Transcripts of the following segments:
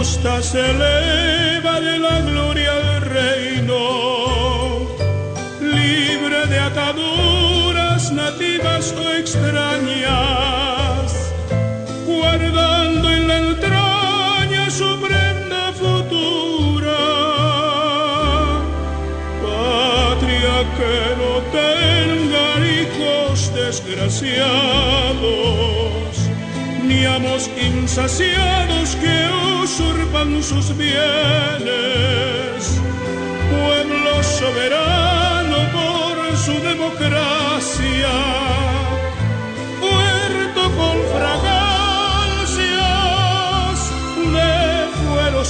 costa se eleva de la gloria al reino, libre de ataduras nativas o extrañas, guardando en la entraña su prenda futura. Patria que no tenga hijos desgraciados, ni amos insaciados que usurpan sus bienes, pueblo soberano por su democracia, puerto con fragancias de fueros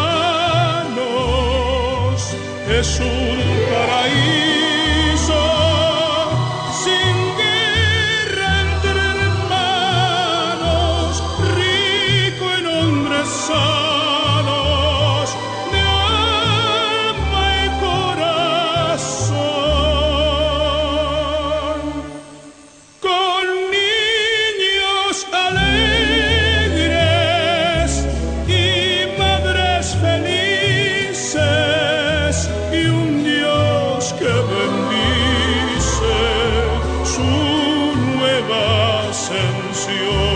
humanos, es un paraíso sin guerra entre hermanos, rico en hombres sanos de alma y corazón, con niños alegres y madres felices y un Dios que bendice su nueva ascensión.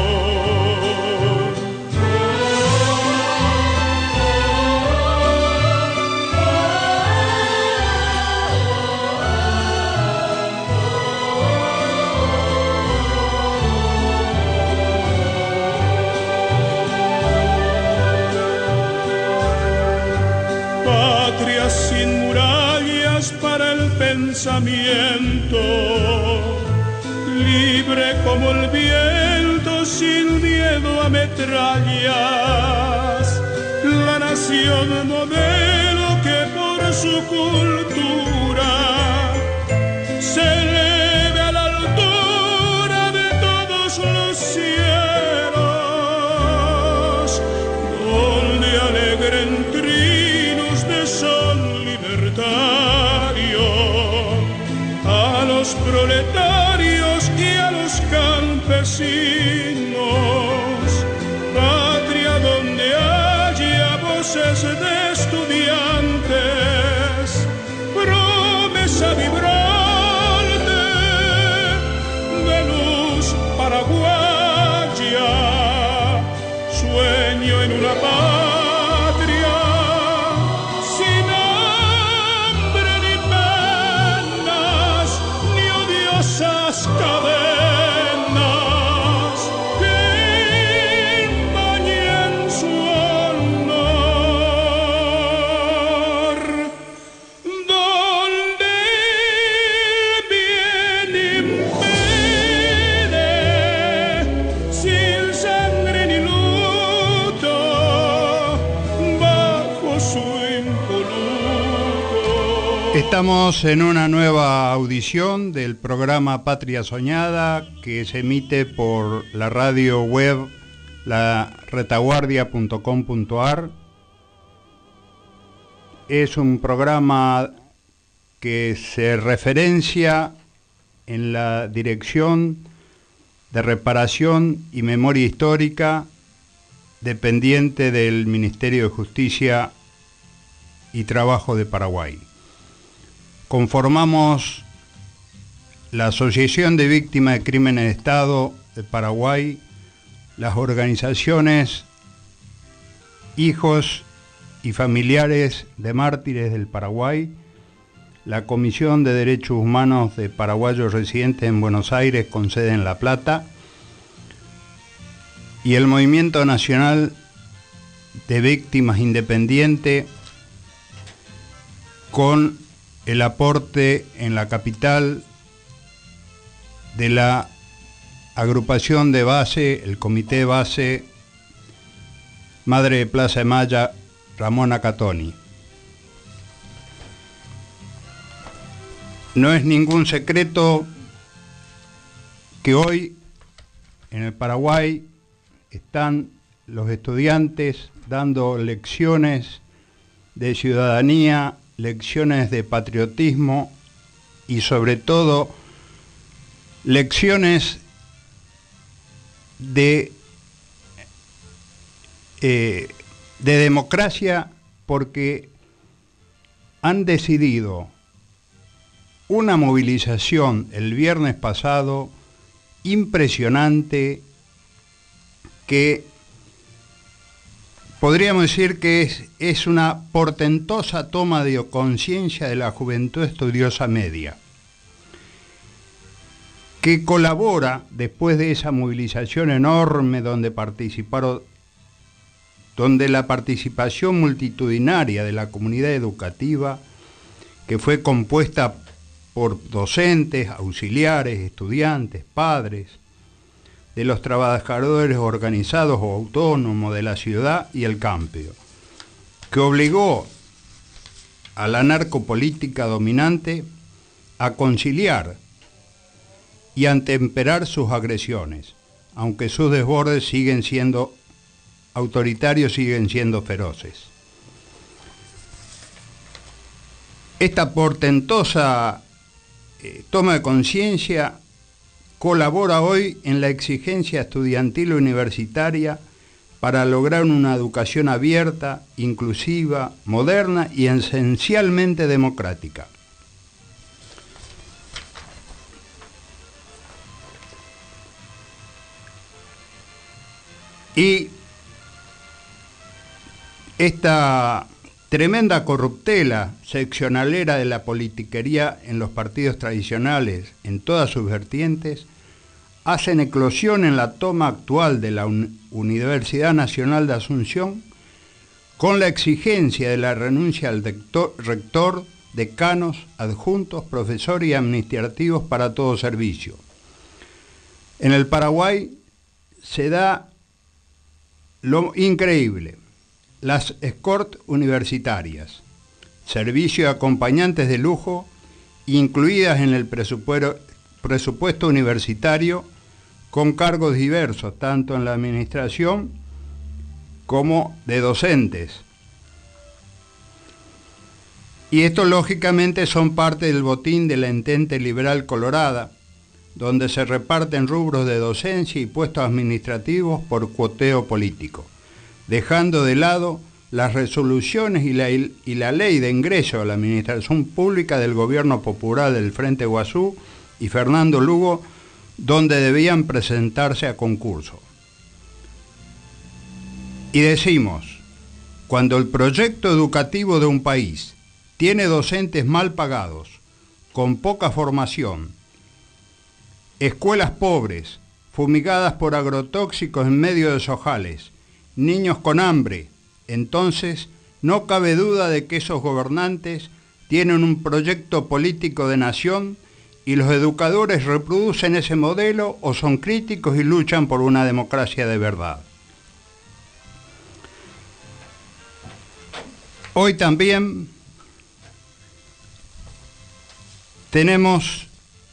Patria sin murallas para el pensamiento, libre como el viento, sin miedo a metrallas, la nación modelo que por su cultura se eleve a la altura de todos los cielos, donde alegren trinos de sol libertario a los proletarios y a los campesinos, patria donde haya voces de estudiantes, promesa vibrante de luz paraguaya, sueño en una patria sin hambre ni penas, ni odiosas cadenas que empañen su honor, donde el bien impere, sin sangre ni luto, bajo su impoluto. Estamos en una nueva audición del programa Patria Soñada, que se emite por la radio web laretaguardia.com.ar. Es un programa que se referencia en la Dirección de Reparación y Memoria Histórica, dependiente del Ministerio de Justicia y Trabajo de Paraguay. Conformamos la Asociación de Víctimas de Crímenes de Estado de Paraguay, las organizaciones Hijos y Familiares de Mártires del Paraguay, la Comisión de Derechos Humanos de Paraguayos Residentes en Buenos Aires con sede en La Plata y el Movimiento Nacional de Víctimas Independiente, con el aporte en la capital de la agrupación de base, el comité de base Madre de Plaza de Mayo, Ramona Catoni. No es ningún secreto que hoy en el Paraguay están los estudiantes dando lecciones de ciudadanía, lecciones de patriotismo y sobre todo lecciones de de democracia porque han decidido una movilización el viernes pasado impresionante que podríamos decir que es una portentosa toma de conciencia de la juventud estudiosa media, que colabora después de esa movilización enorme donde la participación multitudinaria de la comunidad educativa, que fue compuesta por docentes, auxiliares, estudiantes, padres, de los trabajadores organizados o autónomos de la ciudad y el campo, que obligó a la narcopolítica dominante a conciliar y a atemperar sus agresiones, aunque sus desbordes siguen siendo autoritarios, siguen siendo feroces. Esta portentosa toma de conciencia colabora hoy en la exigencia estudiantil universitaria para lograr una educación abierta, inclusiva, moderna y esencialmente democrática. Y esta tremenda corruptela seccionalera de la politiquería en los partidos tradicionales, en todas sus vertientes, hacen eclosión en la toma actual de la Universidad Nacional de Asunción con la exigencia de la renuncia al rector, decanos, adjuntos, profesores y administrativos para todo servicio. En el Paraguay se da lo increíble: las escort universitarias, servicio de acompañantes de lujo, incluidas en el presupuesto universitario, con cargos diversos, tanto en la administración como de docentes. Y esto lógicamente son parte del botín de la Entente Liberal Colorada, donde se reparten rubros de docencia y puestos administrativos por cuoteo político, dejando de lado las resoluciones y la ley de ingreso a la administración pública del gobierno popular del Frente Guazú y Fernando Lugo, donde debían presentarse a concurso. Y decimos, cuando el proyecto educativo de un país tiene docentes mal pagados, con poca formación, escuelas pobres, fumigadas por agrotóxicos en medio de sojales, niños con hambre, entonces no cabe duda de que esos gobernantes tienen un proyecto político de nación y los educadores reproducen ese modelo o son críticos y luchan por una democracia de verdad. Hoy también tenemos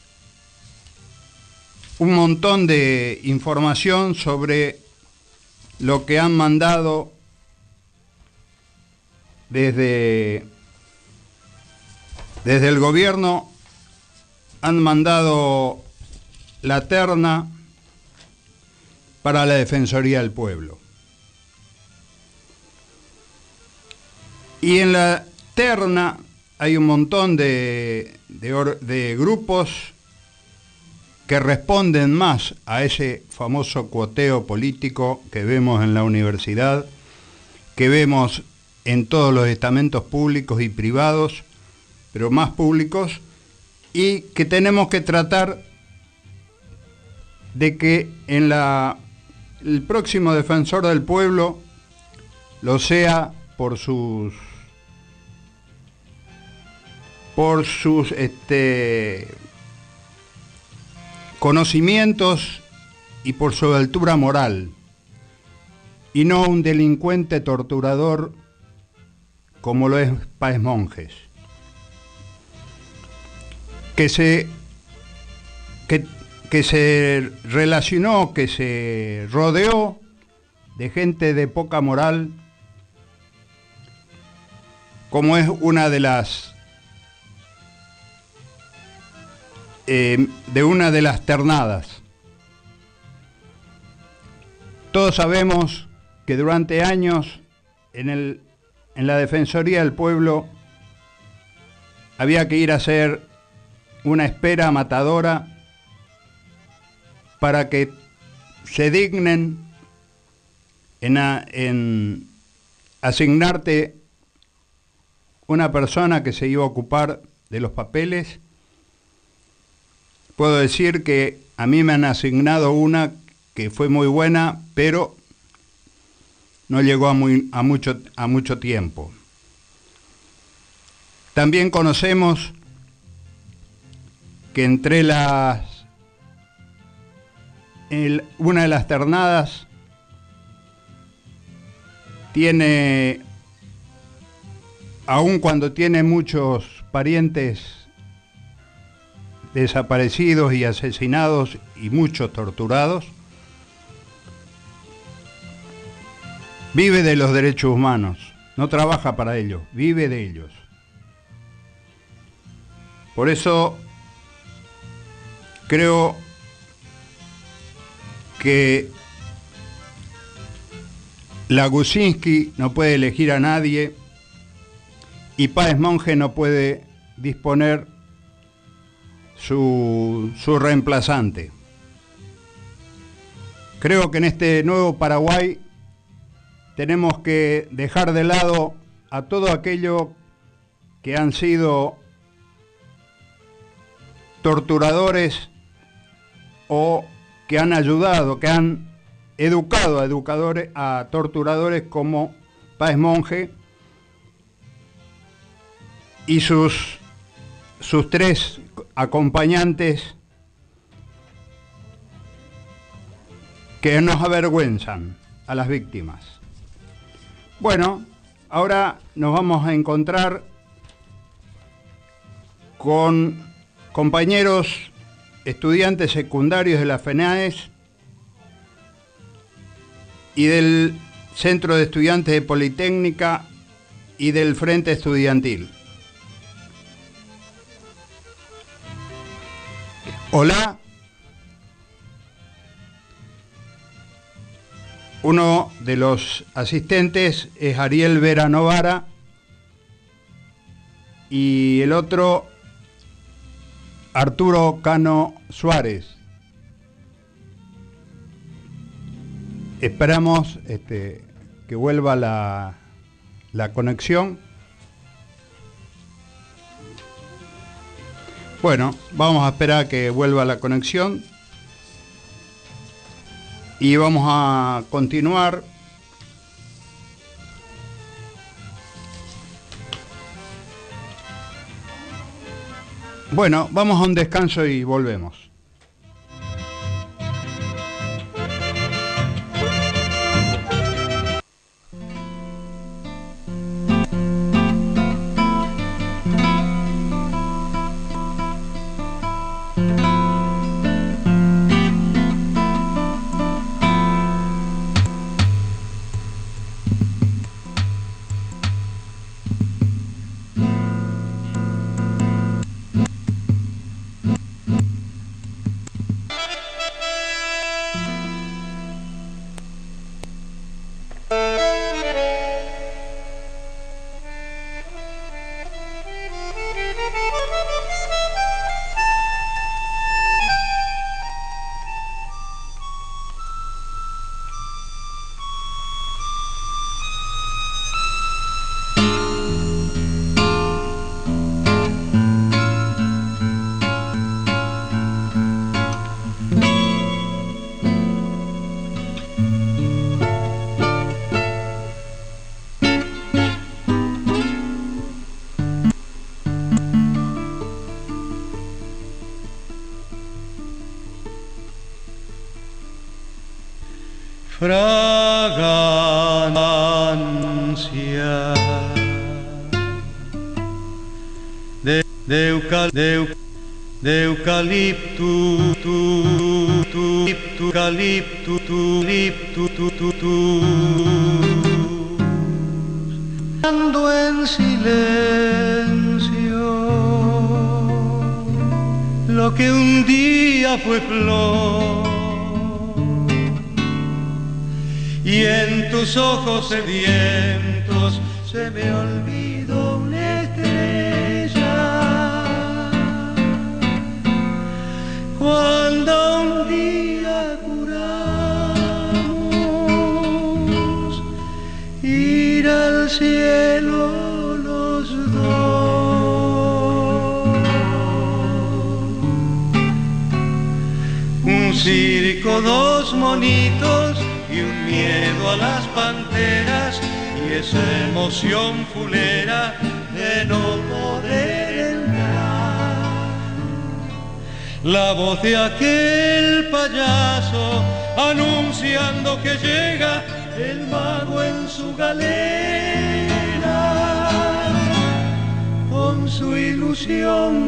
un montón de información sobre lo que han mandado desde el gobierno. Han mandado la terna para la Defensoría del Pueblo. Y en la terna hay un montón de grupos que responden más a ese famoso cuoteo político que vemos en la universidad, que vemos en todos los estamentos públicos y privados, pero más públicos, y que tenemos que tratar de que el próximo defensor del pueblo lo sea por sus conocimientos y por su altura moral, y no un delincuente torturador como lo es Páez Monjes, que se relacionó, que se rodeó de gente de poca moral, como es una de las ternadas. Todos sabemos que durante años en la Defensoría del Pueblo había que ir a hacer una espera matadora para que se dignen en asignarte una persona que se iba a ocupar de los papeles. Puedo decir que a mí me han asignado una que fue muy buena, pero no llegó a mucho tiempo. También conocemos que entre una de las ternadas tiene, aun cuando tiene muchos parientes desaparecidos y asesinados y muchos torturados, vive de los derechos humanos, no trabaja para ellos, vive de ellos. Por eso creo que la Gusinski no puede elegir a nadie y Páez Monge no puede disponer su reemplazante. Creo que en este nuevo Paraguay tenemos que dejar de lado a todo aquello que han sido torturadores o que han ayudado, que han educado a torturadores como Páez Monge y sus tres acompañantes que nos avergüenzan a las víctimas. Bueno, ahora nos vamos a encontrar con compañeros estudiantes secundarios de la FENAES y del Centro de Estudiantes de Politécnica y del Frente Estudiantil. Hola. Uno de los asistentes es Ariel Vera Novara y el otro Arturo Cano Suárez. Esperamos que vuelva la conexión. Bueno, vamos a esperar que vuelva la conexión y vamos a continuar. Bueno, vamos a un descanso y volvemos. Fragancia de eucaliptus, ando en silencio lo que un día fue flor. Y en tus ojos sedientos se me olvidó una estrella. Cuando un día juramos ir al cielo los dos, un circo, dos monitos y un miedo a las panteras, y esa emoción fulera de no poder entrar. La voz de aquel payaso anunciando que llega el mago en su galera, con su ilusión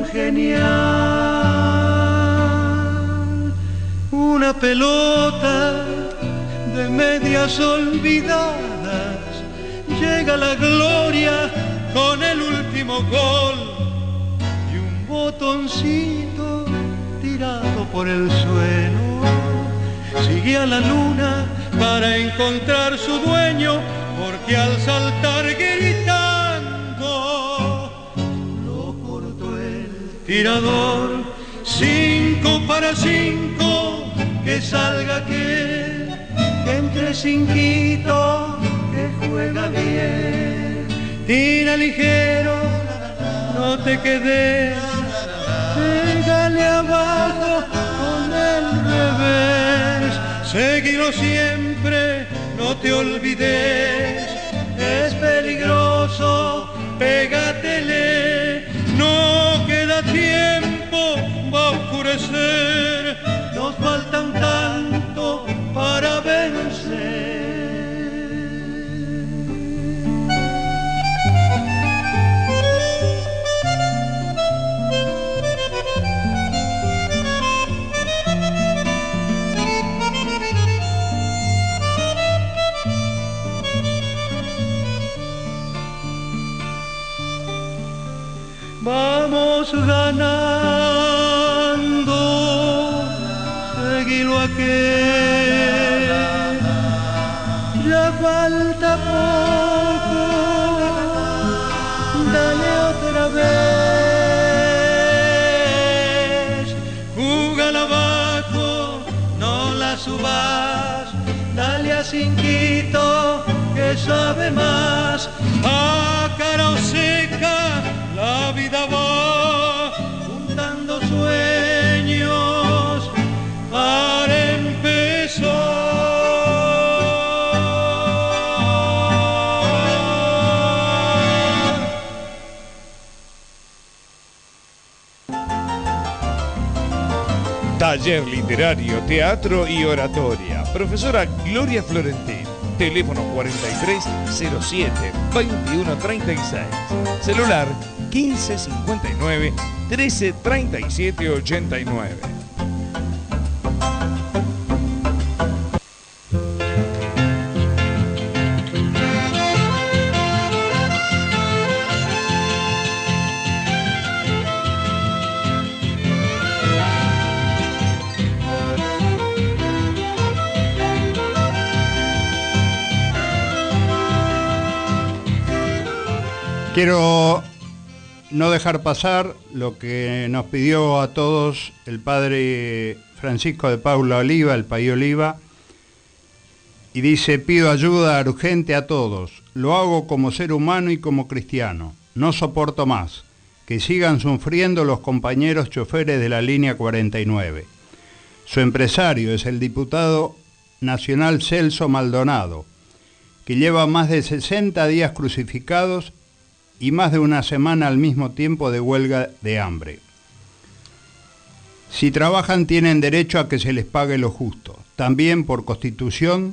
genial. Una pelota de medias olvidadas, llega la gloria con el último gol, y un botoncito tirado por el suelo sigue a la luna para encontrar su dueño, porque al saltar gritando lo cortó el tirador. 5 para 5, que salga aquel que entre cinquito, que juega bien. Tira ligero, no te quedes, pégale abajo con el revés. Seguilo siempre, no te olvides, es peligroso, pégatele. No queda tiempo, va a oscurecer, nos falta un tanto para vencer. Vamos ganando, seguilo aquel, ya falta poco, dale otra vez. Júgala abajo, no la subas, dale a cinquito, que sabe más. A cara seca la vida va juntando sueños para empezar. Taller literario, teatro y oratoria. Profesora Gloria Florentín. Teléfono 4307-2136. Celular 1559-133789. Quiero no dejar pasar lo que nos pidió a todos el padre Francisco de Paula Oliva, el Paí Oliva, y dice: pido ayuda urgente a todos, lo hago como ser humano y como cristiano, no soporto más, que sigan sufriendo los compañeros choferes de la línea 49. Su empresario es el diputado nacional Celso Maldonado, que lleva más de 60 días crucificados y más de una semana al mismo tiempo de huelga de hambre. Si trabajan tienen derecho a que se les pague lo justo. También por Constitución,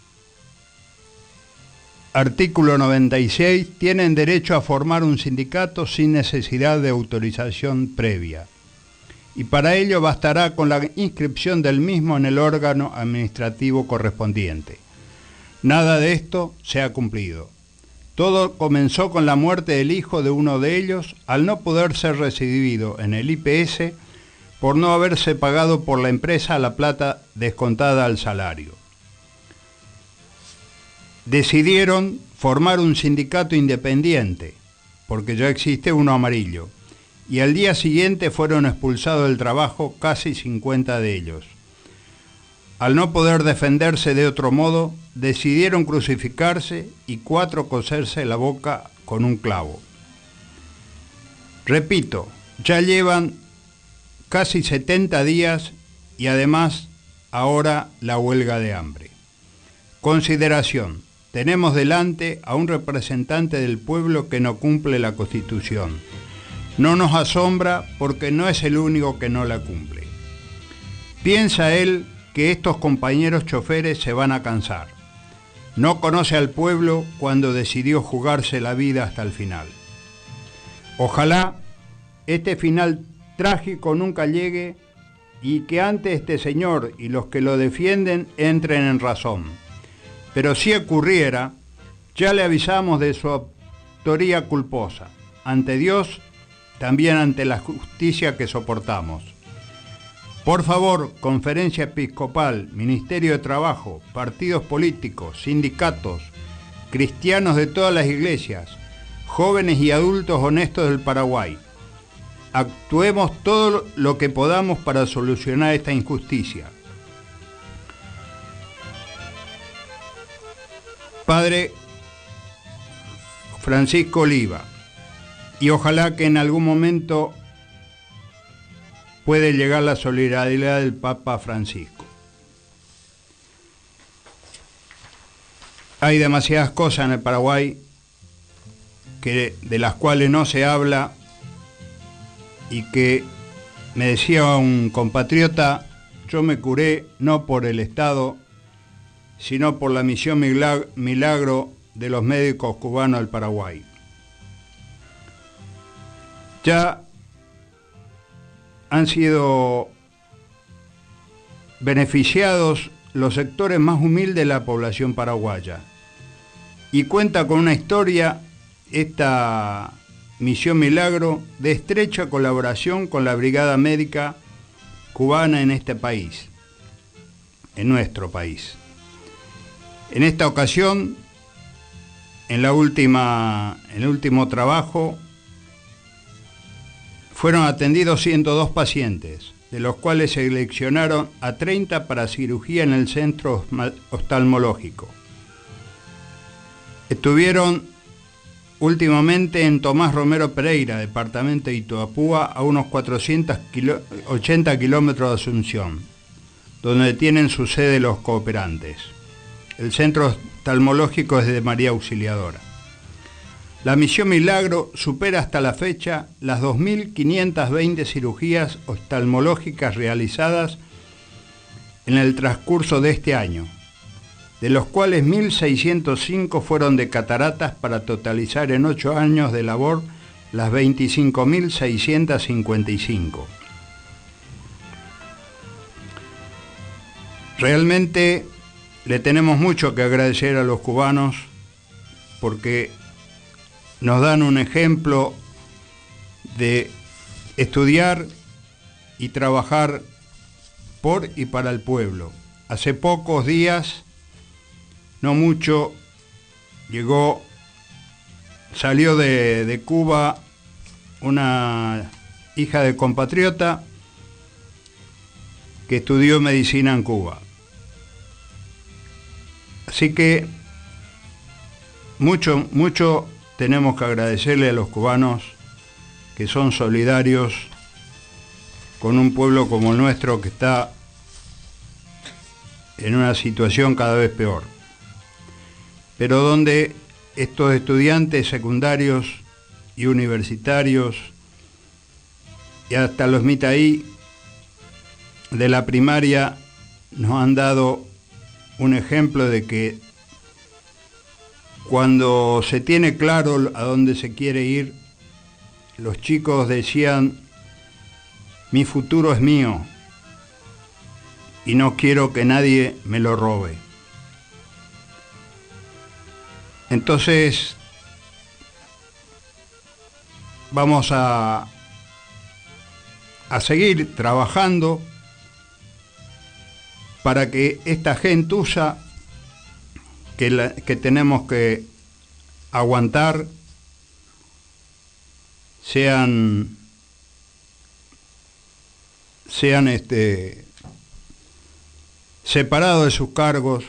artículo 96, tienen derecho a formar un sindicato sin necesidad de autorización previa. Y para ello bastará con la inscripción del mismo en el órgano administrativo correspondiente. Nada de esto se ha cumplido. Todo comenzó con la muerte del hijo de uno de ellos al no poder ser recibido en el IPS por no haberse pagado por la empresa la plata descontada al salario. Decidieron formar un sindicato independiente, porque ya existe uno amarillo, y al día siguiente fueron expulsados del trabajo casi 50 de ellos. Al no poder defenderse de otro modo, decidieron crucificarse y 4 coserse la boca con un clavo. Repito, ya llevan casi 70 días y además ahora la huelga de hambre. Consideración: tenemos delante a un representante del pueblo que no cumple la Constitución. No nos asombra porque no es el único que no la cumple. Piensa él que estos compañeros choferes se van a cansar. No conoce al pueblo cuando decidió jugarse la vida hasta el final. Ojalá este final trágico nunca llegue y que antes este señor y los que lo defienden entren en razón. Pero si ocurriera, ya le avisamos de su autoría culposa, ante Dios, también ante la justicia que soportamos. Por favor, Conferencia Episcopal, Ministerio de Trabajo, partidos políticos, sindicatos, cristianos de todas las iglesias, jóvenes y adultos honestos del Paraguay, actuemos todo lo que podamos para solucionar esta injusticia. Padre Francisco Oliva, y ojalá que en algún momento puede llegar la solidaridad del Papa Francisco. Hay demasiadas cosas en el Paraguay de las cuales no se habla y que, me decía un compatriota, yo me curé no por el Estado, sino por la misión milagro de los médicos cubanos del Paraguay. Ya han sido beneficiados los sectores más humildes de la población paraguaya. Y cuenta con una historia, esta misión milagro, de estrecha colaboración con la Brigada Médica cubana en este país, en nuestro país. En esta ocasión, en el último trabajo, fueron atendidos 102 pacientes, de los cuales se seleccionaron a 30 para cirugía en el centro oftalmológico. Estuvieron últimamente en Tomás Romero Pereira, departamento de Ituapúa, a unos 480 kilómetros de Asunción, donde tienen su sede los cooperantes. El centro oftalmológico es de María Auxiliadora. La misión Milagro supera hasta la fecha las 2.520 cirugías oftalmológicas realizadas en el transcurso de este año, de los cuales 1.605 fueron de cataratas para totalizar en 8 años de labor las 25.655. Realmente le tenemos mucho que agradecer a los cubanos porque nos dan un ejemplo de estudiar y trabajar por y para el pueblo. Hace pocos días, no mucho, salió de Cuba una hija de compatriota que estudió medicina en Cuba. Así que mucho tenemos que agradecerle a los cubanos que son solidarios con un pueblo como el nuestro que está en una situación cada vez peor, pero donde estos estudiantes secundarios y universitarios y hasta los mitaí de la primaria nos han dado un ejemplo de que cuando se tiene claro a dónde se quiere ir, los chicos decían: mi futuro es mío y no quiero que nadie me lo robe. Entonces, vamos a seguir trabajando para que esta gentuza que tenemos que aguantar, sean separados de sus cargos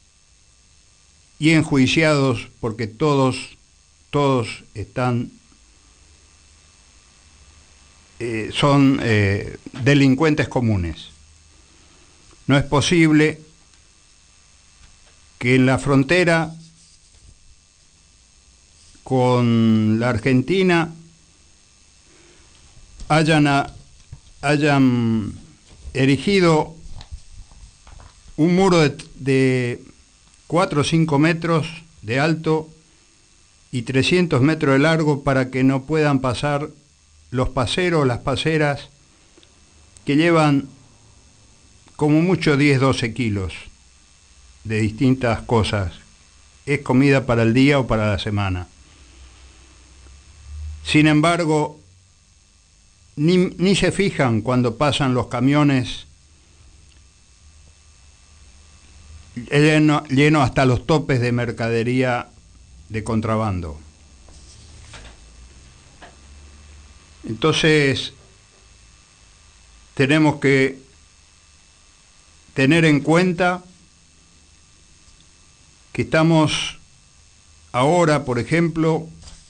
y enjuiciados, porque todos están son delincuentes comunes. No es posible que en la frontera con la Argentina hayan erigido un muro de 4 o 5 metros de alto y 300 metros de largo para que no puedan pasar los paseros, las paseras, que llevan como mucho 10, 12 kilos de distintas cosas. Es comida para el día o para la semana. Sin embargo, ni se fijan cuando pasan los camiones llenos hasta los topes de mercadería de contrabando. Entonces, tenemos que tener en cuenta que estamos ahora, por ejemplo,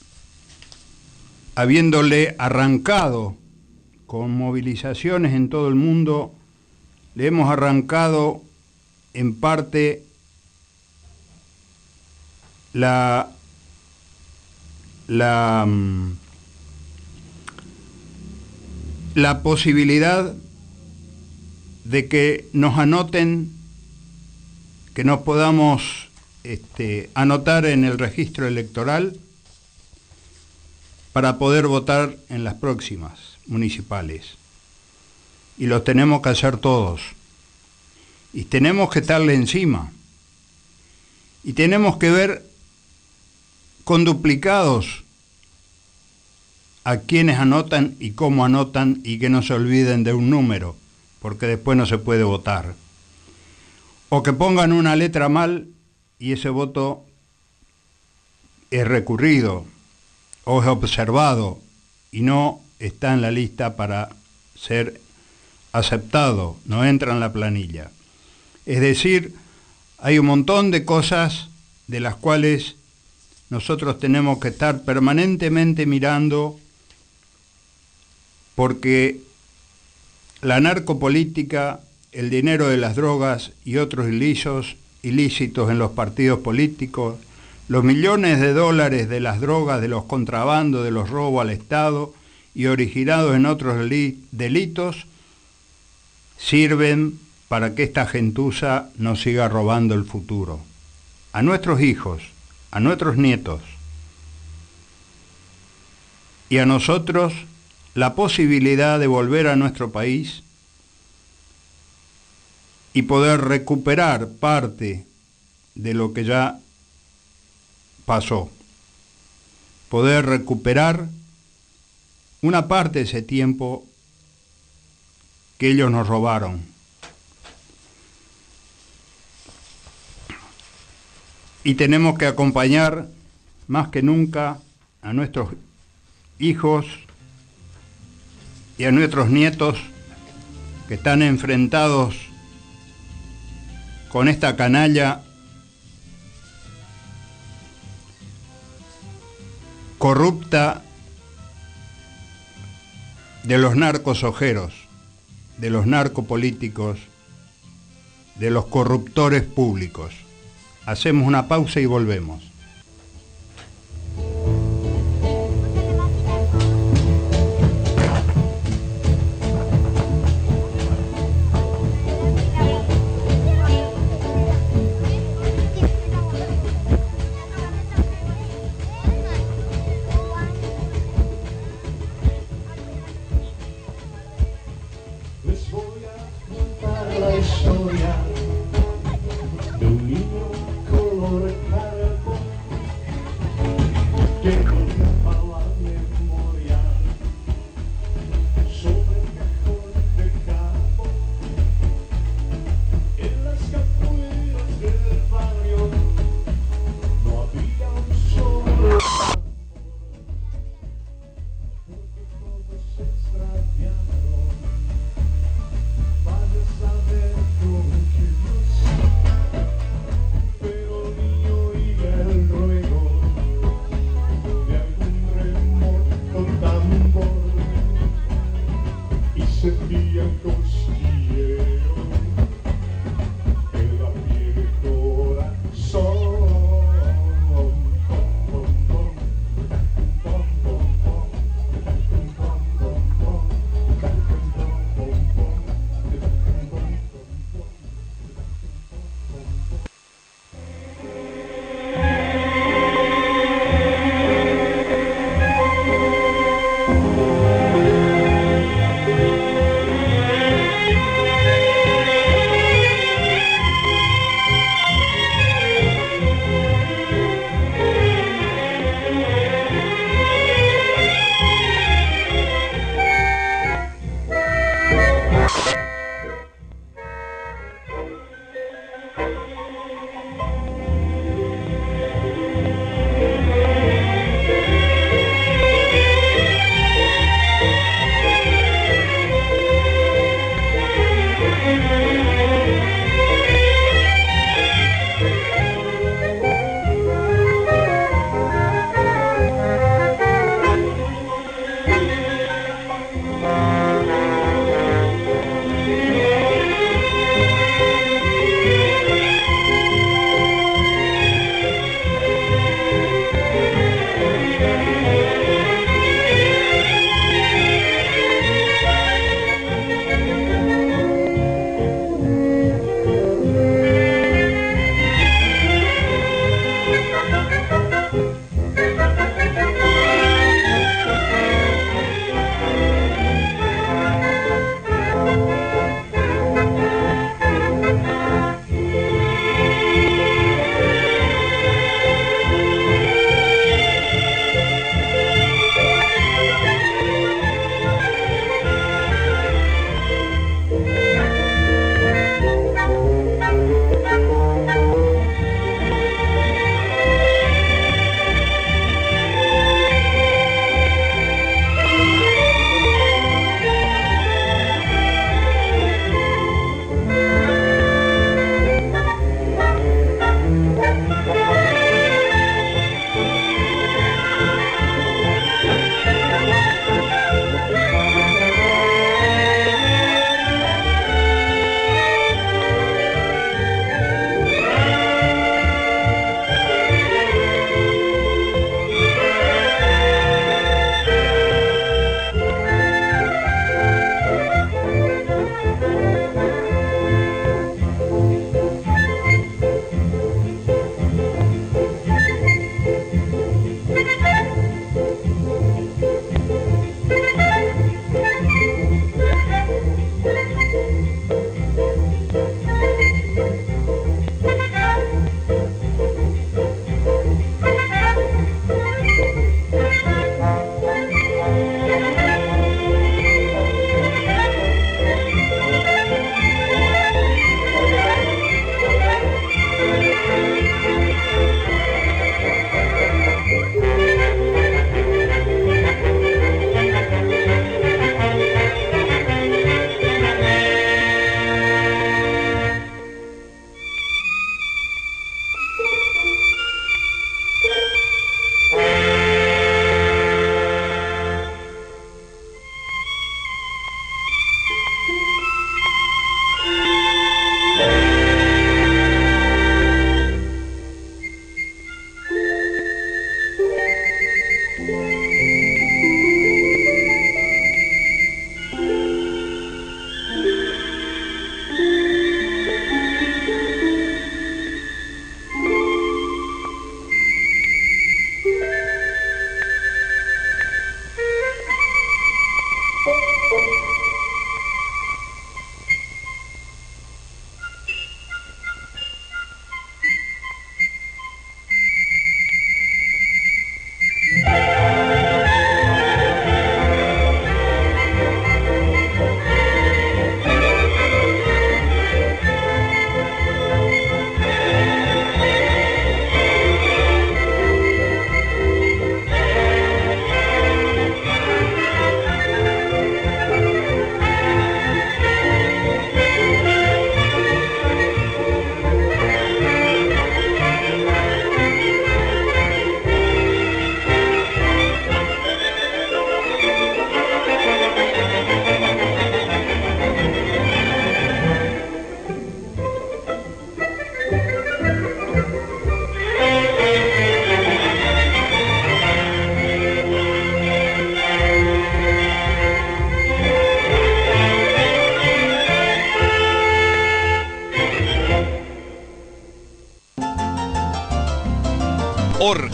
habiéndole arrancado con movilizaciones en todo el mundo, le hemos arrancado en parte la posibilidad de que nos anoten, que nos podamos anotar en el registro electoral para poder votar en las próximas municipales. Y lo tenemos que hacer todos. Y tenemos que estarle encima. Y tenemos que ver con duplicados a quienes anotan y cómo anotan, y que no se olviden de un número, porque después no se puede votar. O que pongan una letra mal y ese voto es recurrido o es observado y no está en la lista para ser aceptado, no entra en la planilla. Es decir, hay un montón de cosas de las cuales nosotros tenemos que estar permanentemente mirando, porque la narcopolítica, el dinero de las drogas y otros ilícitos en los partidos políticos, los millones de dólares de las drogas, de los contrabandos, de los robos al Estado y originados en otros delitos, sirven para que esta gentuza nos siga robando el futuro. A nuestros hijos, a nuestros nietos y a nosotros la posibilidad de volver a nuestro país y poder recuperar parte de lo que ya pasó, poder recuperar una parte de ese tiempo que ellos nos robaron. Y tenemos que acompañar más que nunca a nuestros hijos y a nuestros nietos que están enfrentados con esta canalla corrupta de los narcos ojeros, de los narcopolíticos, de los corruptores públicos. Hacemos una pausa y volvemos. Solo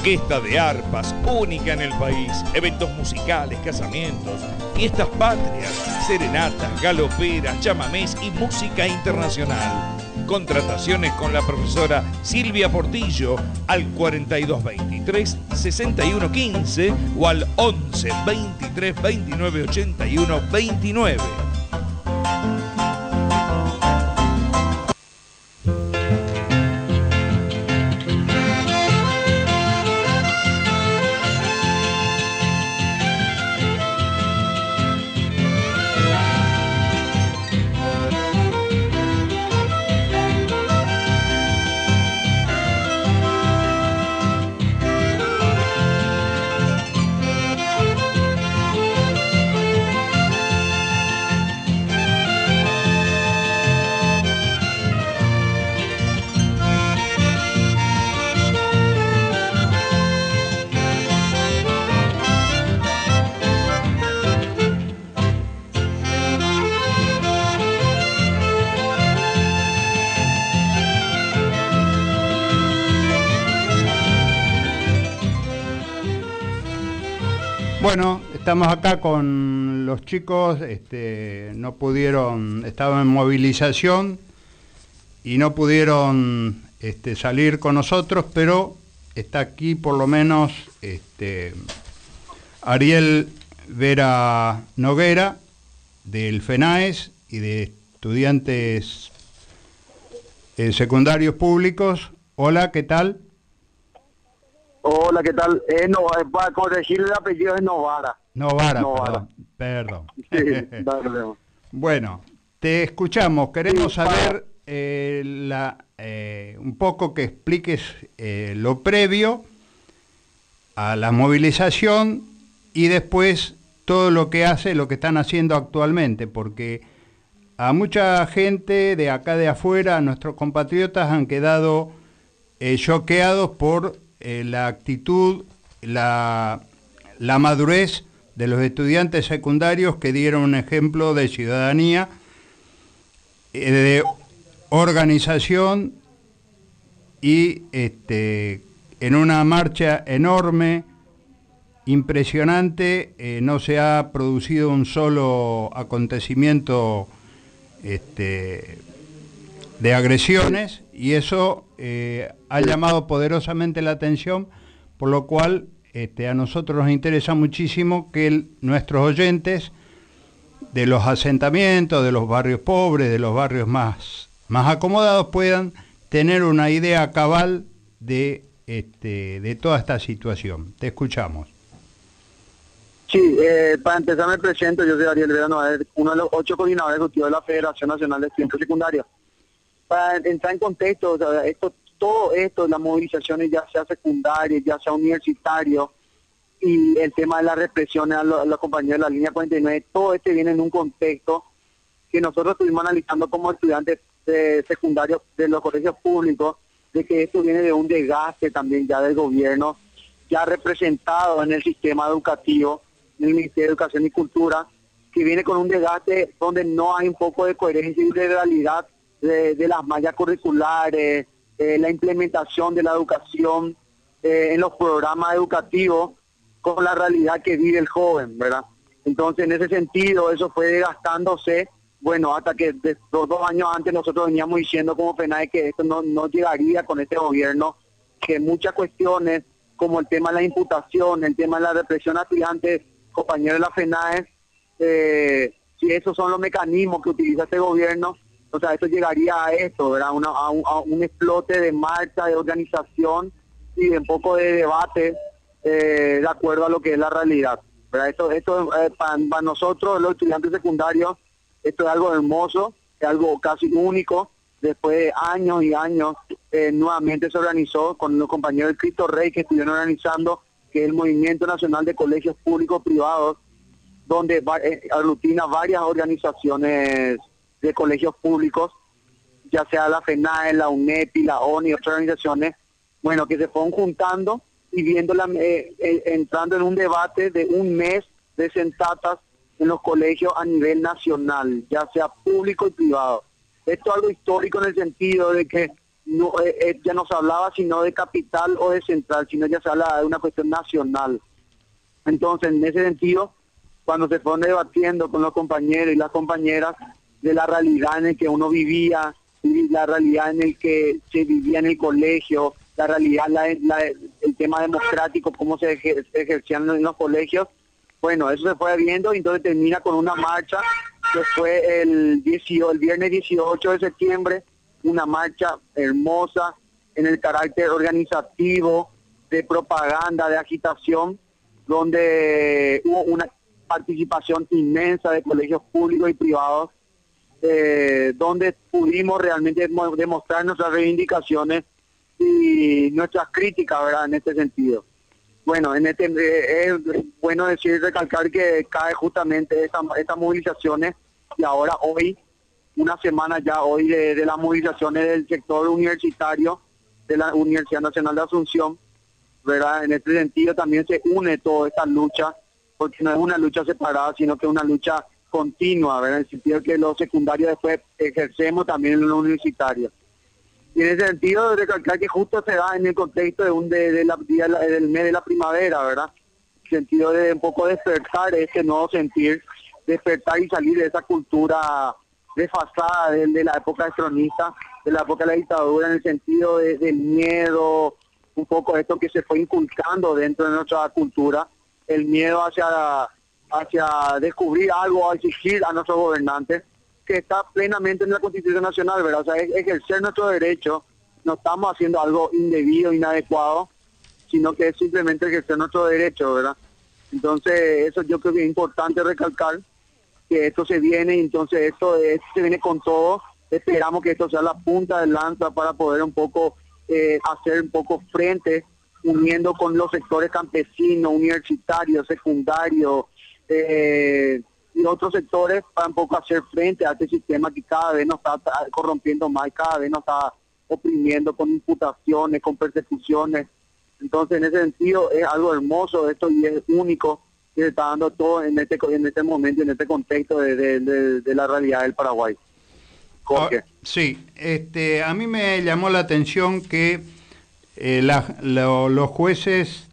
Orquesta de arpas, única en el país. Eventos musicales, casamientos, fiestas patrias, serenatas, galoperas, chamamés y música internacional. Contrataciones con la profesora Silvia Portillo al 4223 6115 o al 11 23 29 81 29. Bueno, estamos acá con los chicos, no pudieron, estaban en movilización y no pudieron salir con nosotros, pero está aquí por lo menos Ariel Vera Noguera del FENAES y de estudiantes secundarios públicos. Hola, ¿qué tal? Hola, ¿qué tal? Para corregir el apellido es Novara. Novara. Perdón. Sí, dale. Bueno, te escuchamos. Queremos saber un poco que expliques lo previo a la movilización y después todo lo que están haciendo actualmente, porque a mucha gente de acá de afuera, nuestros compatriotas han quedado choqueados por la actitud, la madurez de los estudiantes secundarios que dieron un ejemplo de ciudadanía, de organización y en una marcha enorme, impresionante. No se ha producido un solo acontecimiento de agresiones, y eso ha llamado poderosamente la atención, por lo cual a nosotros nos interesa muchísimo que nuestros oyentes de los asentamientos, de los barrios pobres, de los barrios más acomodados, puedan tener una idea cabal de toda esta situación. Te escuchamos. Sí, para empezar me presento, yo soy Ariel Vera Noguera, uno de los 8 coordinadores ejecutivos de la Federación Nacional de Estudiantes Secundarios. Para entrar en contexto, o sea, todo esto, las movilizaciones, ya sea secundarias, ya sea universitarios, y el tema de la represión a los compañeros de la línea 49, todo viene en un contexto que nosotros estuvimos analizando como estudiantes secundarios de los colegios públicos, de que esto viene de un desgaste también ya del gobierno, ya representado en el sistema educativo, en el Ministerio de Educación y Cultura, que viene con un desgaste donde no hay un poco de coherencia y de realidad de las mallas curriculares, la implementación de la educación en los programas educativos con la realidad que vive el joven, ¿verdad? Entonces, en ese sentido, eso fue desgastándose, bueno, hasta que 2 años antes nosotros veníamos diciendo como FENAES que esto no llegaría con este gobierno, que muchas cuestiones, como el tema de la imputación, el tema de la represión a estudiantes, compañeros de la FENAES, si esos son los mecanismos que utiliza este gobierno, o sea, esto llegaría a esto, ¿verdad? A un explote de marcha, de organización y de un poco de debate de acuerdo a lo que es la realidad, ¿verdad? Esto para nosotros, los estudiantes secundarios, esto es algo hermoso, es algo casi único. Después de años y años, nuevamente se organizó con los compañeros del Cristo Rey que estuvieron organizando, que es el Movimiento Nacional de Colegios Públicos Privados, donde aglutina varias organizaciones de colegios públicos, ya sea la FENAES, la UNEPI, la ONI y otras organizaciones, bueno, que se fueron juntando y entrando en un debate de un mes de sentatas en los colegios a nivel nacional, ya sea público y privado. Esto es algo histórico en el sentido de que no, ya no se hablaba sino de capital o de central, sino ya se habla de una cuestión nacional. Entonces, en ese sentido, cuando se fueron debatiendo con los compañeros y las compañeras de la realidad en la que uno vivía, y la realidad en el que se vivía en el colegio, la realidad, el tema democrático, cómo se ejercían en los colegios, bueno, eso se fue viendo y entonces termina con una marcha que fue el viernes 18 de septiembre, una marcha hermosa en el carácter organizativo, de propaganda, de agitación, donde hubo una participación inmensa de colegios públicos y privados, donde pudimos realmente demostrar nuestras reivindicaciones y nuestras críticas, ¿verdad?, en este sentido. Bueno, es bueno recalcar que cae justamente estas movilizaciones y ahora hoy, una semana ya hoy de las movilizaciones del sector universitario de la Universidad Nacional de Asunción, ¿verdad? En este sentido también se une toda esta lucha, porque no es una lucha separada, sino que es una lucha continua, ¿verdad? En el sentido que los secundarios después ejercemos también en lo universitario. Y en ese sentido, recalcar que justo se da en el contexto del mes de la primavera, ¿verdad? En el sentido de un poco despertar este nuevo sentir, despertar y salir de esa cultura desfasada de la época cronista, de la época de la dictadura, en el sentido del miedo, un poco esto que se fue inculcando dentro de nuestra cultura, el miedo hacia descubrir algo, a exigir a nuestros gobernantes, que está plenamente en la Constitución Nacional, ¿verdad? O sea, ejercer nuestro derecho, no estamos haciendo algo indebido, inadecuado, sino que es simplemente ejercer nuestro derecho, ¿verdad? Entonces, eso yo creo que es importante recalcar, que esto se viene, y entonces esto se viene con todo. Esperamos que esto sea la punta de lanza para poder un poco hacer un poco frente, uniendo con los sectores campesinos, universitarios, secundarios, y otros sectores, para un poco hacer frente a este sistema que cada vez nos está corrompiendo más, cada vez nos está oprimiendo con imputaciones, con persecuciones. Entonces, en ese sentido, es algo hermoso esto y es único que se está dando todo en este momento, en este contexto de la realidad del Paraguay. Jorge. Sí, a mí me llamó la atención que los jueces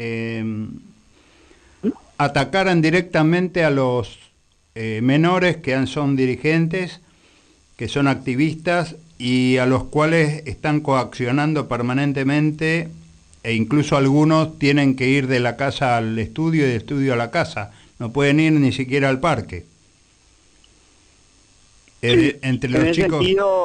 atacaran directamente a los menores que son dirigentes, que son activistas y a los cuales están coaccionando permanentemente, e incluso algunos tienen que ir de la casa al estudio y de estudio a la casa, no pueden ir ni siquiera al parque. Entre los chicos...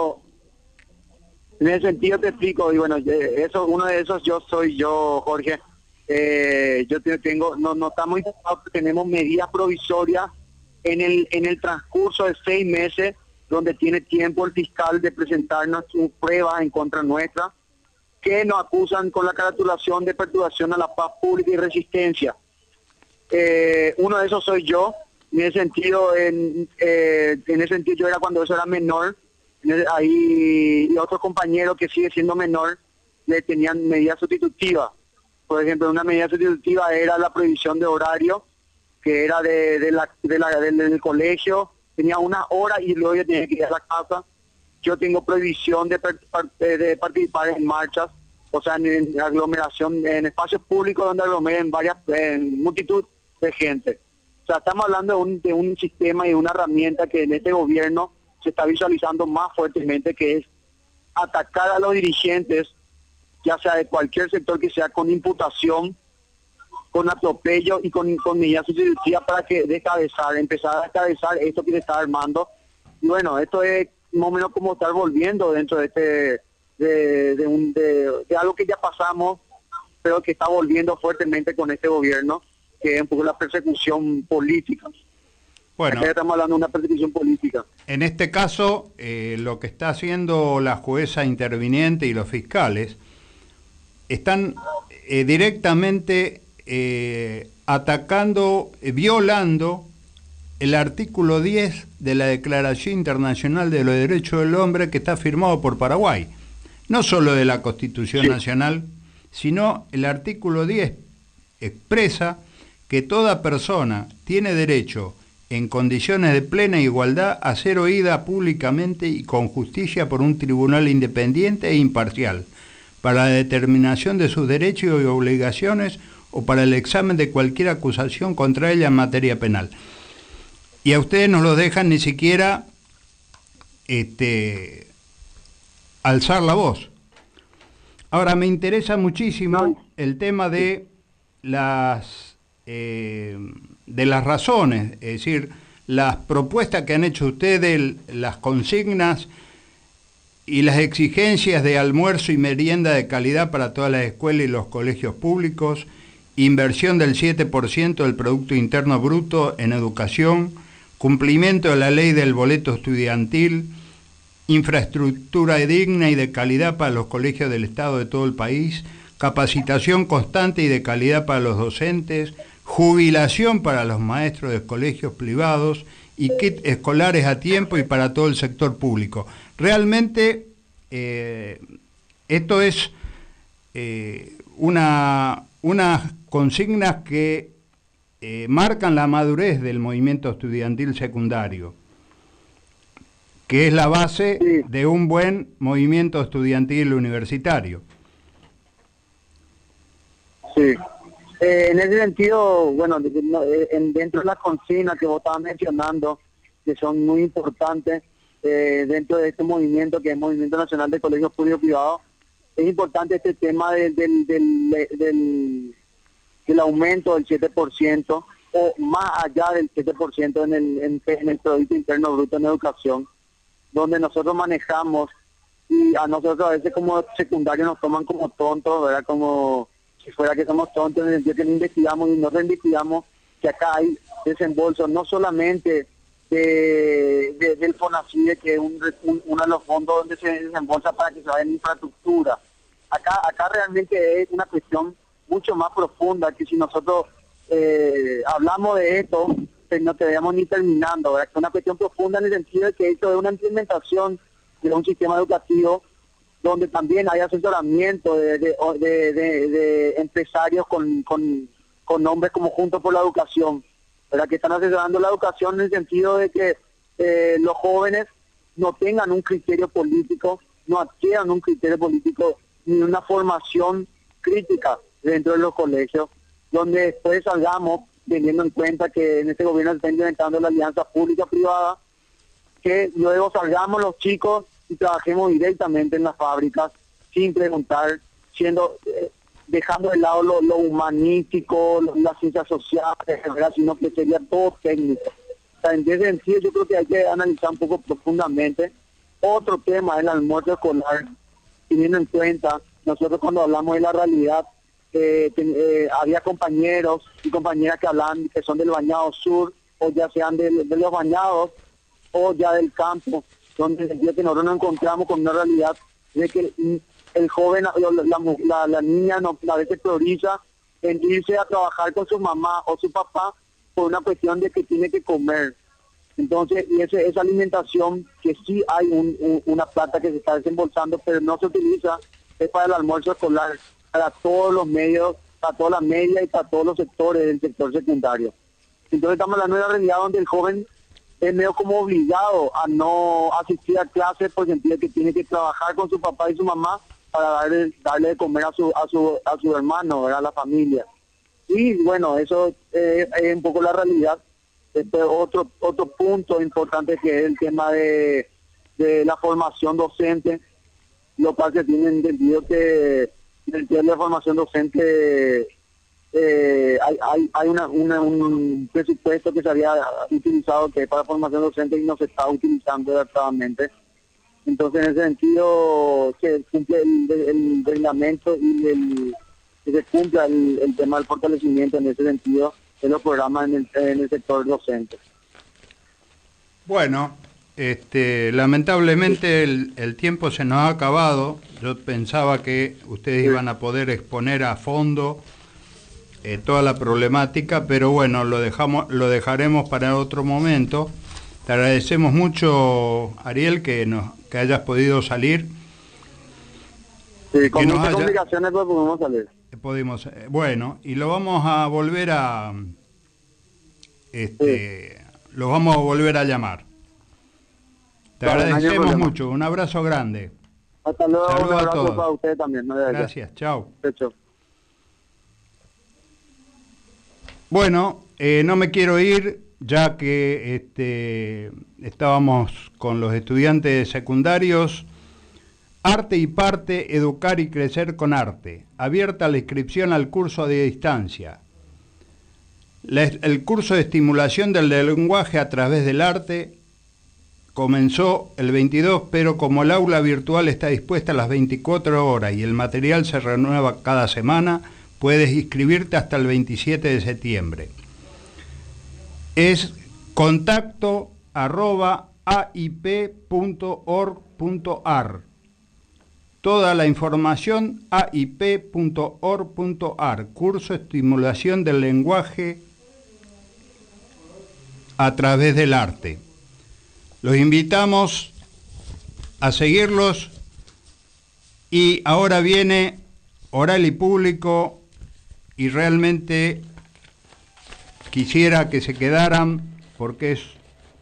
En ese sentido te explico, y bueno, eso, uno de esos soy yo, Jorge. Yo tengo, no estamos, tenemos medidas provisorias en el transcurso de 6 meses, donde tiene tiempo el fiscal de presentarnos sus pruebas en contra nuestra, que nos acusan con la caratulación de perturbación a la paz pública y resistencia. Uno de esos soy yo. En ese sentido, yo era cuando eso era menor, ahí y otro compañero que sigue siendo menor le tenían medidas sustitutivas. Por ejemplo, una medida sustitutiva era la prohibición de horario, que era del colegio, tenía 1 hora y luego yo tenía que ir a la casa. Yo tengo prohibición de participar en marchas, o sea, en aglomeración, en espacios públicos donde aglomeren multitud de gente. O sea, estamos hablando de un sistema y una herramienta que en este gobierno se está visualizando más fuertemente, que es atacar a los dirigentes, ya sea de cualquier sector que sea, con imputación, con atropello y con medidas sustitutivas para que empezar a descabezar esto que se está armando. Y bueno, esto es más o menos como estar volviendo dentro de algo que ya pasamos, pero que está volviendo fuertemente con este gobierno, que es un poco la persecución política. Bueno, acá estamos hablando de una persecución política. En este caso, lo que está haciendo la jueza interviniente y los fiscales están directamente atacando, violando el artículo 10 de la Declaración Internacional de los Derechos del Hombre, que está firmado por Paraguay. No solo de la Constitución Nacional, sino el artículo 10 expresa que toda persona tiene derecho en condiciones de plena igualdad a ser oída públicamente y con justicia por un tribunal independiente e imparcial, para la determinación de sus derechos y obligaciones o para el examen de cualquier acusación contra ella en materia penal. Y a ustedes no los dejan ni siquiera alzar la voz. Ahora, me interesa muchísimo el tema de las razones, es decir, las propuestas que han hecho ustedes, las consignas y las exigencias de almuerzo y merienda de calidad para todas las escuelas y los colegios públicos, inversión del 7% del Producto Interno Bruto en educación, cumplimiento de la ley del boleto estudiantil, infraestructura digna y de calidad para los colegios del Estado de todo el país, capacitación constante y de calidad para los docentes, jubilación para los maestros de colegios privados y kits escolares a tiempo y para todo el sector público. Realmente esto es unas consignas que marcan la madurez del movimiento estudiantil secundario, que es la base de un buen movimiento estudiantil universitario. Sí. En ese sentido, bueno, dentro de las consignas que vos estabas mencionando, que son muy importantes dentro de este movimiento, que es el Movimiento Nacional de Colegios Públicos y Privados, es importante este tema del aumento del 7% o más allá del 7% en el Producto Interno Bruto en educación, donde nosotros manejamos, y a nosotros a veces como secundarios nos toman como tontos, ¿verdad? Como si fuera que somos tontos, en el sentido que no investigamos y no reinvestigamos que acá hay desembolso no solamente del FONACIDE, que es uno de los fondos donde se desembolsa para que se vaya en infraestructura. Acá realmente es una cuestión mucho más profunda, que si nosotros hablamos de esto, pues no estaríamos ni terminando, ¿verdad? Es una cuestión profunda en el sentido de que esto es una implementación de un sistema educativo donde también hay asesoramiento de empresarios con nombres como Juntos por la Educación, ¿verdad? Que están asesorando la educación en el sentido de que los jóvenes no tengan un criterio político, no adquieran un criterio político ni una formación crítica dentro de los colegios, donde después salgamos teniendo en cuenta que en este gobierno se está implementando la alianza pública-privada, que luego salgamos los chicos y trabajemos directamente en las fábricas sin preguntar, dejando de lado lo humanístico, las ciencias sociales, ¿verdad? Sino que sería todo técnico. O sea, en ese sentido yo creo que hay que analizar un poco profundamente. Otro tema es el almuerzo escolar, teniendo en cuenta, nosotros cuando hablamos de la realidad, había compañeros y compañeras que hablan, que son del Bañado Sur, o ya sean de los bañados, o ya del campo, donde el día que nosotros nos encontramos con una realidad de que el joven, la niña no, a veces prioriza en irse a trabajar con su mamá o su papá por una cuestión de que tiene que comer. Entonces, y esa alimentación, que sí hay una plata que se está desembolsando, pero no se utiliza, es para el almuerzo escolar, para todos los medios, para toda la media y para todos los sectores del sector secundario. Entonces estamos hablando de una realidad donde el joven es medio como obligado a no asistir a clases por sentido de que tiene que trabajar con su papá y su mamá para darle de comer a su hermano, ¿verdad? A la familia. Y bueno, eso es un poco la realidad. Otro punto importante, que es el tema de la formación docente, lo cual se tiene entendido que en el tema de formación docente hay un presupuesto que se había utilizado que es para formación docente y no se está utilizando adecuadamente. Entonces, en ese sentido, se cumple el reglamento y se cumpla el tema del fortalecimiento en ese sentido de los programas en el sector docente. Bueno, lamentablemente el tiempo se nos ha acabado. Yo pensaba que ustedes iban a poder exponer a fondo toda la problemática, pero bueno, lo dejaremos para otro momento. Te agradecemos mucho, Ariel, que hayas podido salir. Sí, con muchas complicaciones pues pudimos salir. Bueno, y lo vamos a volver a los vamos a volver a llamar. Te Vale, no hay agradecemos problema. mucho, un abrazo grande. Hasta luego, Saludos un a abrazo todos. para ustedes también. No de Gracias, chao. Chao. Bueno, no me quiero ir, ya que estábamos con los estudiantes secundarios. Arte y Parte, educar y crecer con arte. Abierta la inscripción al curso de distancia. El curso de estimulación del lenguaje a través del arte comenzó el 22, pero como el aula virtual está dispuesta a las 24 horas y el material se renueva cada semana, puedes inscribirte hasta el 27 de septiembre. Es contacto@aip.org.ar. Toda la información aip.org.ar, curso de estimulación del lenguaje a través del arte. Los invitamos a seguirlos y ahora viene Oral y Público y realmente quisiera que se quedaran porque es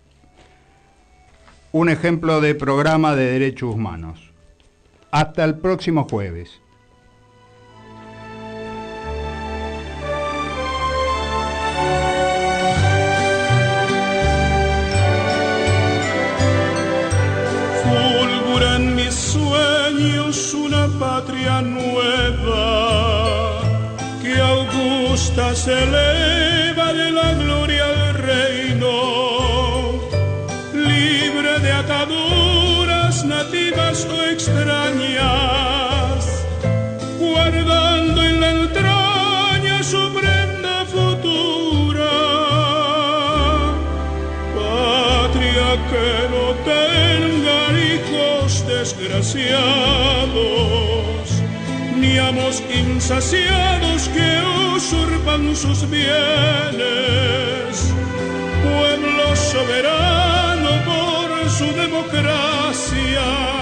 un ejemplo de programa de derechos humanos. Hasta el próximo jueves. Fulgura en mis sueños una patria nueva que augusta se eleva de la gloria del reino, libre de ataduras nativas o extrañas, guardando en la entraña su prenda futura, patria que no tenga hijos desgraciados, ni amos insaciados que usurpan sus bienes, pueblo soberano por su democracia,